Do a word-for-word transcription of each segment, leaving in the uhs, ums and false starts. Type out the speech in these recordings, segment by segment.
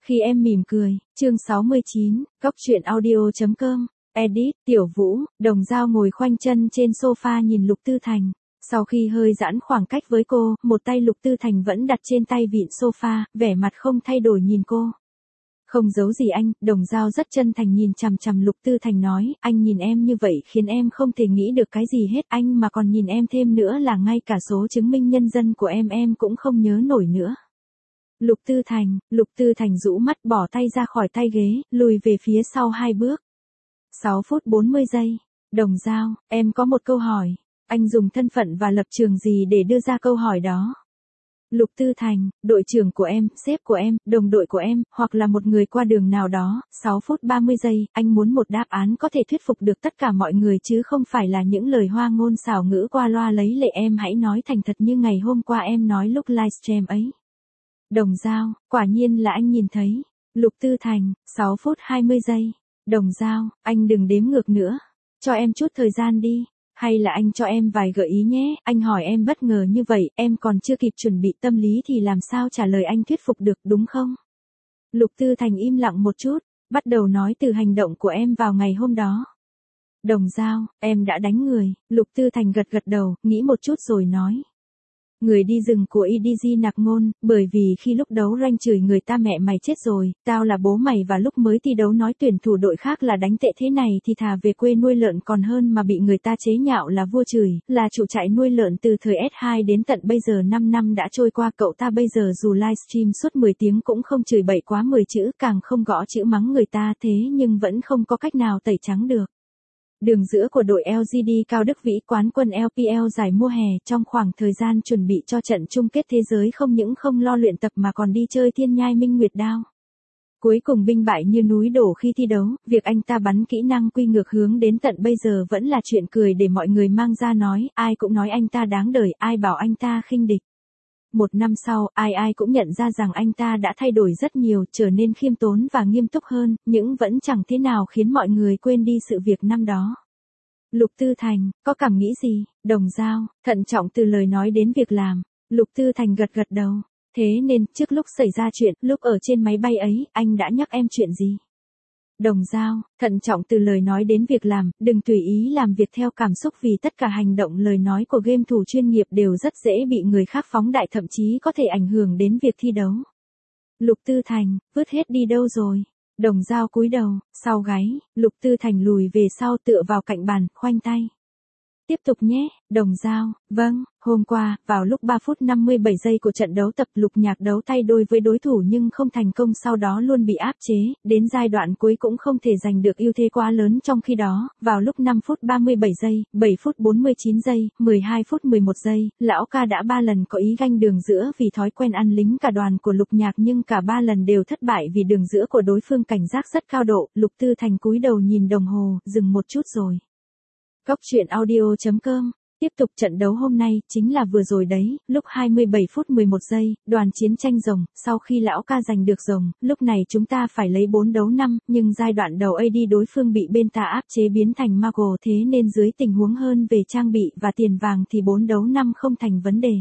Khi em mỉm cười, chương sáu mươi chín, Góc truyện audio chấm com, edit, Tiểu Vũ, Đồng Dao ngồi khoanh chân trên sofa nhìn Lục Tư Thành. Sau khi hơi giãn khoảng cách với cô, một tay Lục Tư Thành vẫn đặt trên tay vịn sofa, vẻ mặt không thay đổi nhìn cô. Không giấu gì anh, Đồng Dao rất chân thành nhìn chằm chằm Lục Tư Thành nói, anh nhìn em như vậy khiến em không thể nghĩ được cái gì hết, anh mà còn nhìn em thêm nữa là ngay cả số chứng minh nhân dân của em em cũng không nhớ nổi nữa. Lục Tư Thành, Lục Tư Thành rũ mắt bỏ tay ra khỏi tay ghế, lùi về phía sau hai bước. sáu phút bốn mươi giây. Đồng Dao, em có một câu hỏi. Anh dùng thân phận và lập trường gì để đưa ra câu hỏi đó? Lục Tư Thành, đội trưởng của em, sếp của em, đồng đội của em, hoặc là một người qua đường nào đó. sáu phút ba mươi giây, anh muốn một đáp án có thể thuyết phục được tất cả mọi người chứ không phải là những lời hoa ngôn xảo ngữ qua loa lấy lệ, em hãy nói thành thật như ngày hôm qua em nói lúc livestream ấy. Đồng Dao, quả nhiên là anh nhìn thấy. Lục Tư Thành, sáu phút hai mươi giây. Đồng Dao, anh đừng đếm ngược nữa. Cho em chút thời gian đi. Hay là anh cho em vài gợi ý nhé, anh hỏi em bất ngờ như vậy, em còn chưa kịp chuẩn bị tâm lý thì làm sao trả lời anh thuyết phục được, đúng không? Lục Tư Thành im lặng một chút, bắt đầu nói từ hành động của em vào ngày hôm đó. Đồng Dao, em đã đánh người. Lục Tư Thành gật gật đầu, nghĩ một chút rồi nói. Người đi rừng của i đê giê Nạc Ngôn, bởi vì khi lúc đấu rank chửi người ta mẹ mày chết rồi, tao là bố mày và lúc mới thi đấu nói tuyển thủ đội khác là đánh tệ thế này thì thà về quê nuôi lợn còn hơn mà bị người ta chế nhạo là vua chửi, là chủ trại nuôi lợn từ thời ét hai đến tận bây giờ năm năm đã trôi qua, cậu ta bây giờ dù livestream suốt mười tiếng cũng không chửi bậy quá mười chữ, càng không gõ chữ mắng người ta, thế nhưng vẫn không có cách nào tẩy trắng được. Đường giữa của đội lờ giê đê Cao Đức Vĩ, quán quân lờ pê lờ giải mùa hè, trong khoảng thời gian chuẩn bị cho trận chung kết thế giới không những không lo luyện tập mà còn đi chơi thiên nhai minh nguyệt đao. Cuối cùng binh bại như núi đổ khi thi đấu, việc anh ta bắn kỹ năng quy ngược hướng đến tận bây giờ vẫn là chuyện cười để mọi người mang ra nói, ai cũng nói anh ta đáng đời, ai bảo anh ta khinh địch. Một năm sau, ai ai cũng nhận ra rằng anh ta đã thay đổi rất nhiều, trở nên khiêm tốn và nghiêm túc hơn, nhưng vẫn chẳng thế nào khiến mọi người quên đi sự việc năm đó. Lục Tư Thành, có cảm nghĩ gì? Đồng Dao, thận trọng từ lời nói đến việc làm. Lục Tư Thành gật gật đầu. Thế nên, trước lúc xảy ra chuyện, lúc ở trên máy bay ấy, anh đã nhắc em chuyện gì? Đồng Dao, thận trọng từ lời nói đến việc làm, đừng tùy ý làm việc theo cảm xúc vì tất cả hành động lời nói của game thủ chuyên nghiệp đều rất dễ bị người khác phóng đại, thậm chí có thể ảnh hưởng đến việc thi đấu. Lục Tư Thành, vứt hết đi đâu rồi? Đồng Dao cúi đầu, sau gáy, Lục Tư Thành lùi về sau tựa vào cạnh bàn, khoanh tay. Tiếp tục nhé, Đồng Dao, vâng, hôm qua, vào lúc ba phút năm mươi bảy giây của trận đấu tập, Lục Nhạc đấu tay đôi với đối thủ nhưng không thành công, sau đó luôn bị áp chế, đến giai đoạn cuối cũng không thể giành được ưu thế quá lớn, trong khi đó, vào lúc năm phút ba mươi bảy giây, bảy phút bốn mươi chín giây, mười hai phút mười một giây, lão ca đã ba lần có ý ganh đường giữa vì thói quen ăn lính cả đoàn của Lục Nhạc nhưng cả ba lần đều thất bại vì đường giữa của đối phương cảnh giác rất cao độ. Lục Tư Thành cúi đầu nhìn đồng hồ, dừng một chút rồi. Góc truyện audio chấm com, tiếp tục trận đấu hôm nay, chính là vừa rồi đấy, lúc hai mươi bảy phút mười một giây, đoàn chiến tranh rồng, sau khi lão ca giành được rồng, lúc này chúng ta phải lấy bốn đấu năm, nhưng giai đoạn đầu a đê đối phương bị bên ta áp chế biến thành Mago, thế nên dưới tình huống hơn về trang bị và tiền vàng thì bốn đấu năm không thành vấn đề.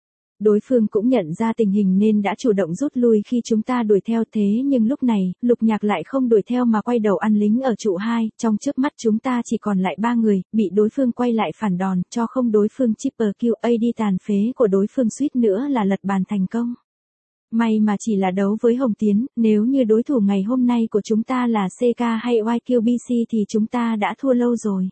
Đối phương cũng nhận ra tình hình nên đã chủ động rút lui khi chúng ta đuổi theo, thế nhưng lúc này, Lục Nhạc lại không đuổi theo mà quay đầu ăn lính ở trụ hai, trong chớp mắt chúng ta chỉ còn lại ba người, bị đối phương quay lại phản đòn, cho không đối phương triple kill, a đê tàn phế của đối phương suýt nữa là lật bàn thành công. May mà chỉ là đấu với Hồng Tiến, nếu như đối thủ ngày hôm nay của chúng ta là xê ca hay i kiu bê xê thì chúng ta đã thua lâu rồi.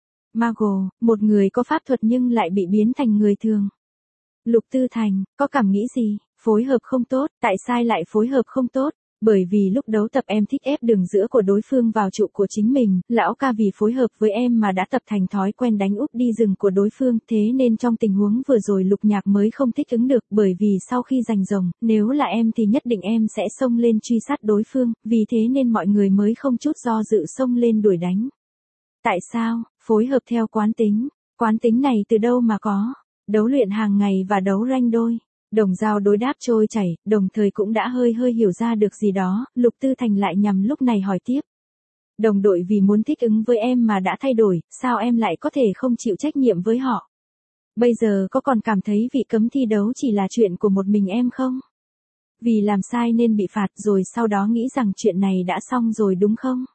Mago, một người có pháp thuật nhưng lại bị biến thành người thường. Lục Tư Thành, có cảm nghĩ gì? Phối hợp không tốt, tại sao lại phối hợp không tốt? Bởi vì lúc đấu tập em thích ép đường giữa của đối phương vào trụ của chính mình, lão ca vì phối hợp với em mà đã tập thành thói quen đánh úp đi rừng của đối phương, thế nên trong tình huống vừa rồi Lục Nhạc mới không thích ứng được, bởi vì sau khi giành rồng, nếu là em thì nhất định em sẽ xông lên truy sát đối phương, vì thế nên mọi người mới không chút do dự xông lên đuổi đánh. Tại sao? Phối hợp theo quán tính. Quán tính này từ đâu mà có? Đấu luyện hàng ngày và đấu rank đôi. Đồng Dao đối đáp trôi chảy, đồng thời cũng đã hơi hơi hiểu ra được gì đó, Lục Tư Thành lại nhằm lúc này hỏi tiếp. Đồng đội vì muốn thích ứng với em mà đã thay đổi, sao em lại có thể không chịu trách nhiệm với họ? Bây giờ có còn cảm thấy vị cấm thi đấu chỉ là chuyện của một mình em không? Vì làm sai nên bị phạt rồi sau đó nghĩ rằng chuyện này đã xong rồi đúng không?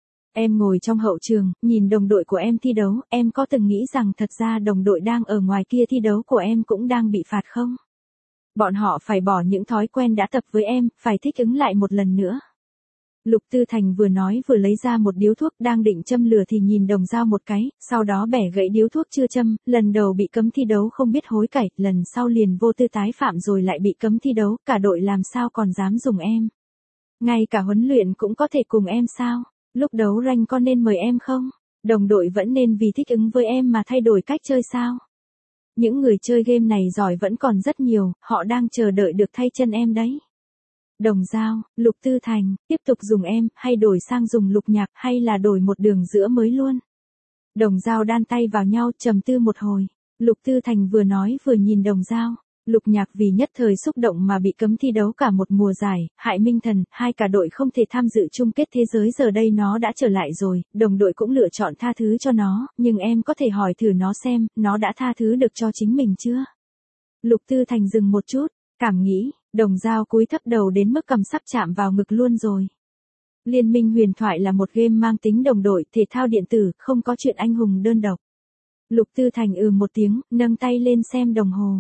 Em ngồi trong hậu trường, nhìn đồng đội của em thi đấu, em có từng nghĩ rằng thật ra đồng đội đang ở ngoài kia thi đấu của em cũng đang bị phạt không? Bọn họ phải bỏ những thói quen đã tập với em, phải thích ứng lại một lần nữa. Lục Tư Thành vừa nói vừa lấy ra một điếu thuốc đang định châm lửa thì nhìn Đồng Dao một cái, sau đó bẻ gãy điếu thuốc chưa châm, lần đầu bị cấm thi đấu không biết hối cải, lần sau liền vô tư tái phạm rồi lại bị cấm thi đấu, cả đội làm sao còn dám dùng em. Ngay cả huấn luyện cũng có thể cùng em sao? Lúc đấu rank có nên mời em không? Đồng đội vẫn nên vì thích ứng với em mà thay đổi cách chơi sao? Những người chơi game này giỏi vẫn còn rất nhiều, họ đang chờ đợi được thay chân em đấy. Đồng Dao, Lục Tư Thành, tiếp tục dùng em, hay đổi sang dùng Lục Nhạc, hay là đổi một đường giữa mới luôn? Đồng Dao đan tay vào nhau, trầm tư một hồi. Lục Tư Thành vừa nói vừa nhìn Đồng Dao. Lục Nhạc vì nhất thời xúc động mà bị cấm thi đấu cả một mùa giải, hại Minh Thần, hai cả đội không thể tham dự chung kết thế giới, giờ đây nó đã trở lại rồi, đồng đội cũng lựa chọn tha thứ cho nó, nhưng em có thể hỏi thử nó xem, nó đã tha thứ được cho chính mình chưa? Lục Tư Thành dừng một chút, cảm nghĩ, Đồng Dao cúi thấp đầu đến mức cầm sắp chạm vào ngực luôn rồi. Liên minh huyền thoại là một game mang tính đồng đội, thể thao điện tử, không có chuyện anh hùng đơn độc. Lục Tư Thành ừ một tiếng, nâng tay lên xem đồng hồ.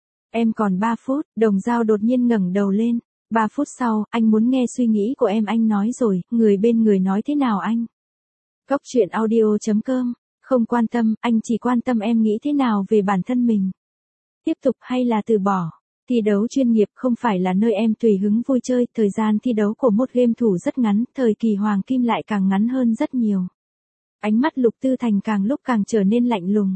Em còn ba phút, Đồng Dao đột nhiên ngẩng đầu lên. ba phút sau, anh muốn nghe suy nghĩ của em, anh nói rồi, người bên người nói thế nào anh? Cốc truyện audio chấm com, không quan tâm, anh chỉ quan tâm em nghĩ thế nào về bản thân mình. Tiếp tục hay là từ bỏ? Thi đấu chuyên nghiệp không phải là nơi em tùy hứng vui chơi, thời gian thi đấu của một game thủ rất ngắn, thời kỳ hoàng kim lại càng ngắn hơn rất nhiều. Ánh mắt Lục Tư Thành càng lúc càng trở nên lạnh lùng.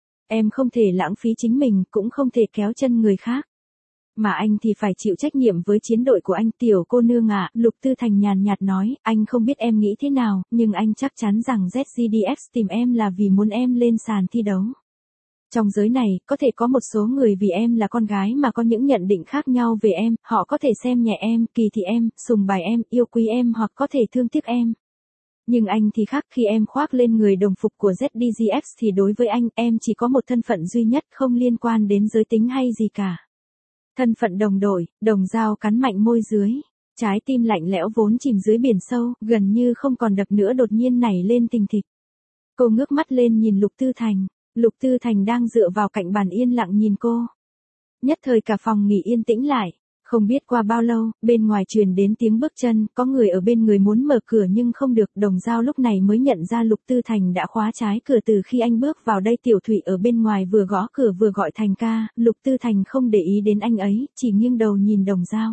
Em không thể lãng phí chính mình, cũng không thể kéo chân người khác. Mà anh thì phải chịu trách nhiệm với chiến đội của anh. Tiểu cô nương ạ, Lục Tư Thành nhàn nhạt nói, anh không biết em nghĩ thế nào, nhưng anh chắc chắn rằng Z G D X tìm em là vì muốn em lên sàn thi đấu. Trong giới này, có thể có một số người vì em là con gái mà có những nhận định khác nhau về em, họ có thể xem nhẹ em, kỳ thị em, sùng bài em, yêu quý em hoặc có thể thương tiếc em. Nhưng anh thì khác, khi em khoác lên người đồng phục của Z D G X thì đối với anh, em chỉ có một thân phận duy nhất, không liên quan đến giới tính hay gì cả. Thân phận đồng đội. Đồng Dao cắn mạnh môi dưới. Trái tim lạnh lẽo vốn chìm dưới biển sâu, gần như không còn đập nữa đột nhiên nảy lên tình thịch. Cô ngước mắt lên nhìn Lục Tư Thành. Lục Tư Thành đang dựa vào cạnh bàn yên lặng nhìn cô. Nhất thời cả phòng nghỉ yên tĩnh lại. Không biết qua bao lâu, bên ngoài truyền đến tiếng bước chân, có người ở bên người muốn mở cửa nhưng không được. Đồng Dao lúc này mới nhận ra Lục Tư Thành đã khóa trái cửa từ khi anh bước vào đây. Tiểu Thụy ở bên ngoài vừa gõ cửa vừa gọi Thành ca, Lục Tư Thành không để ý đến anh ấy, chỉ nghiêng đầu nhìn Đồng Dao.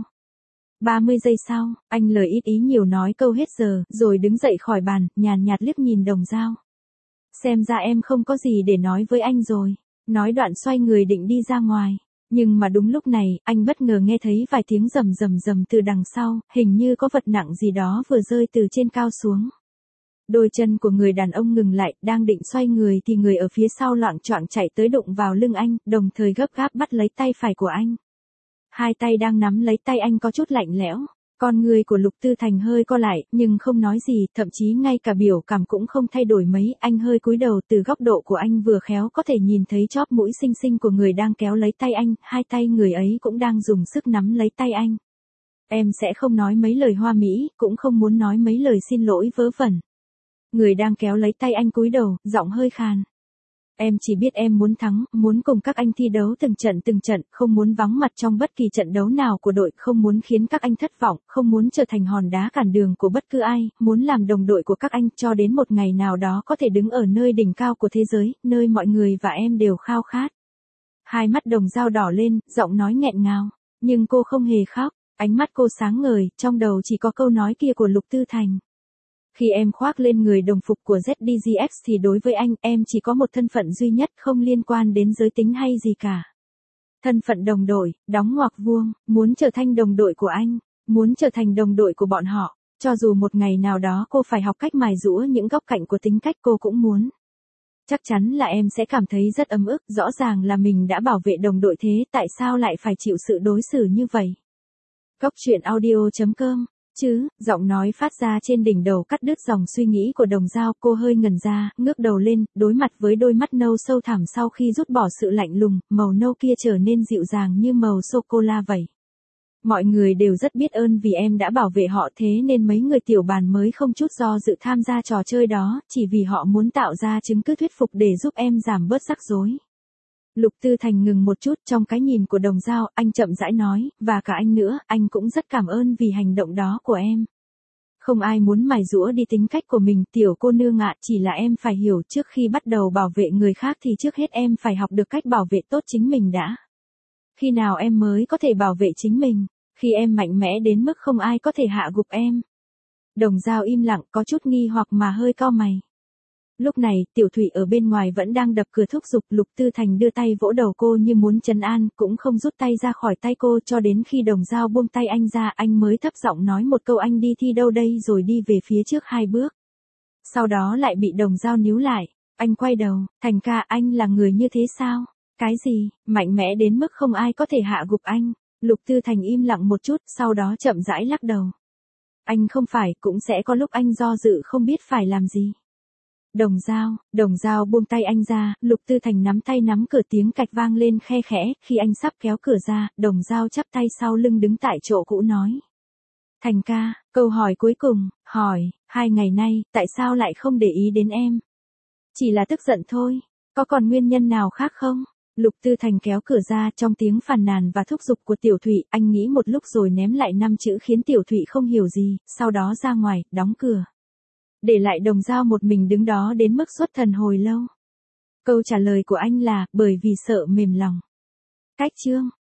ba mươi giây sau, anh lời ít ý nhiều nói câu hết giờ, rồi đứng dậy khỏi bàn, nhàn nhạt liếc nhìn Đồng Dao. Xem ra em không có gì để nói với anh rồi. Nói đoạn xoay người định đi ra ngoài. Nhưng mà đúng lúc này, anh bất ngờ nghe thấy vài tiếng rầm rầm rầm từ đằng sau, hình như có vật nặng gì đó vừa rơi từ trên cao xuống. Đôi chân của người đàn ông ngừng lại, đang định xoay người thì người ở phía sau loạng choạng chạy tới đụng vào lưng anh, đồng thời gấp gáp bắt lấy tay phải của anh. Hai tay đang nắm lấy tay anh có chút lạnh lẽo. Con người của Lục Tư Thành hơi co lại, nhưng không nói gì, thậm chí ngay cả biểu cảm cũng không thay đổi mấy, anh hơi cúi đầu, từ góc độ của anh vừa khéo có thể nhìn thấy chóp mũi xinh xinh của người đang kéo lấy tay anh, hai tay người ấy cũng đang dùng sức nắm lấy tay anh. Em sẽ không nói mấy lời hoa mỹ, cũng không muốn nói mấy lời xin lỗi vớ vẩn. Người đang kéo lấy tay anh cúi đầu, giọng hơi khàn. Em chỉ biết em muốn thắng, muốn cùng các anh thi đấu từng trận từng trận, không muốn vắng mặt trong bất kỳ trận đấu nào của đội, không muốn khiến các anh thất vọng, không muốn trở thành hòn đá cản đường của bất cứ ai, muốn làm đồng đội của các anh cho đến một ngày nào đó có thể đứng ở nơi đỉnh cao của thế giới, nơi mọi người và em đều khao khát. Hai mắt Đồng Dao đỏ lên, giọng nói nghẹn ngào, nhưng cô không hề khóc, ánh mắt cô sáng ngời, trong đầu chỉ có câu nói kia của Lục Tư Thành. Khi em khoác lên người đồng phục của Z D G X thì đối với anh, em chỉ có một thân phận duy nhất, không liên quan đến giới tính hay gì cả. Thân phận đồng đội, đóng ngoặc vuông, muốn trở thành đồng đội của anh, muốn trở thành đồng đội của bọn họ, cho dù một ngày nào đó cô phải học cách mài giũa những góc cạnh của tính cách cô cũng muốn. Chắc chắn là em sẽ cảm thấy rất ấm ức, rõ ràng là mình đã bảo vệ đồng đội thế, tại sao lại phải chịu sự đối xử như vậy? Cốc truyện audio chấm com Chứ, giọng nói phát ra trên đỉnh đầu cắt đứt dòng suy nghĩ của Đồng Dao, cô hơi ngẩn ra, ngước đầu lên, đối mặt với đôi mắt nâu sâu thẳm sau khi rút bỏ sự lạnh lùng, màu nâu kia trở nên dịu dàng như màu sô-cô-la vậy. Mọi người đều rất biết ơn vì em đã bảo vệ họ, thế nên mấy người tiểu bàn mới không chút do dự tham gia trò chơi đó, chỉ vì họ muốn tạo ra chứng cứ thuyết phục để giúp em giảm bớt rắc rối. Lục Tư Thành ngừng một chút, trong cái nhìn của Đồng Dao, anh chậm rãi nói, và cả anh nữa, anh cũng rất cảm ơn vì hành động đó của em. Không ai muốn mài giũa đi tính cách của mình, tiểu cô nương ạ, chỉ là em phải hiểu, trước khi bắt đầu bảo vệ người khác thì trước hết em phải học được cách bảo vệ tốt chính mình đã. Khi nào em mới có thể bảo vệ chính mình? Khi em mạnh mẽ đến mức không ai có thể hạ gục em. Đồng Dao im lặng, có chút nghi hoặc mà hơi cau mày. Lúc này, Tiểu Thụy ở bên ngoài vẫn đang đập cửa thúc giục. Lục Tư Thành đưa tay vỗ đầu cô như muốn trấn an, cũng không rút tay ra khỏi tay cô, cho đến khi Đồng Dao buông tay anh ra, anh mới thấp giọng nói một câu, anh đi thi đâu đây, rồi đi về phía trước hai bước. Sau đó lại bị Đồng Dao níu lại. Anh quay đầu, Thành ca, anh là người như thế sao? Cái gì, mạnh mẽ đến mức không ai có thể hạ gục anh? Lục Tư Thành im lặng một chút, sau đó chậm rãi lắc đầu. Anh không phải, cũng sẽ có lúc anh do dự không biết phải làm gì. Đồng Dao, Đồng Dao buông tay anh ra, Lục Tư Thành nắm tay nắm cửa, tiếng cạch vang lên khe khẽ, khi anh sắp kéo cửa ra, Đồng Dao chắp tay sau lưng đứng tại chỗ cũ nói. Thành ca, câu hỏi cuối cùng, hỏi, hai ngày nay, tại sao lại không để ý đến em? Chỉ là tức giận thôi, có còn nguyên nhân nào khác không? Lục Tư Thành kéo cửa ra, trong tiếng phàn nàn và thúc giục của Tiểu Thụy, anh nghĩ một lúc rồi ném lại năm chữ khiến Tiểu Thụy không hiểu gì, sau đó ra ngoài, đóng cửa. Để lại Đồng Dao một mình đứng đó đến mức xuất thần hồi lâu. Câu trả lời của anh là, bởi vì sợ mềm lòng. Cách chương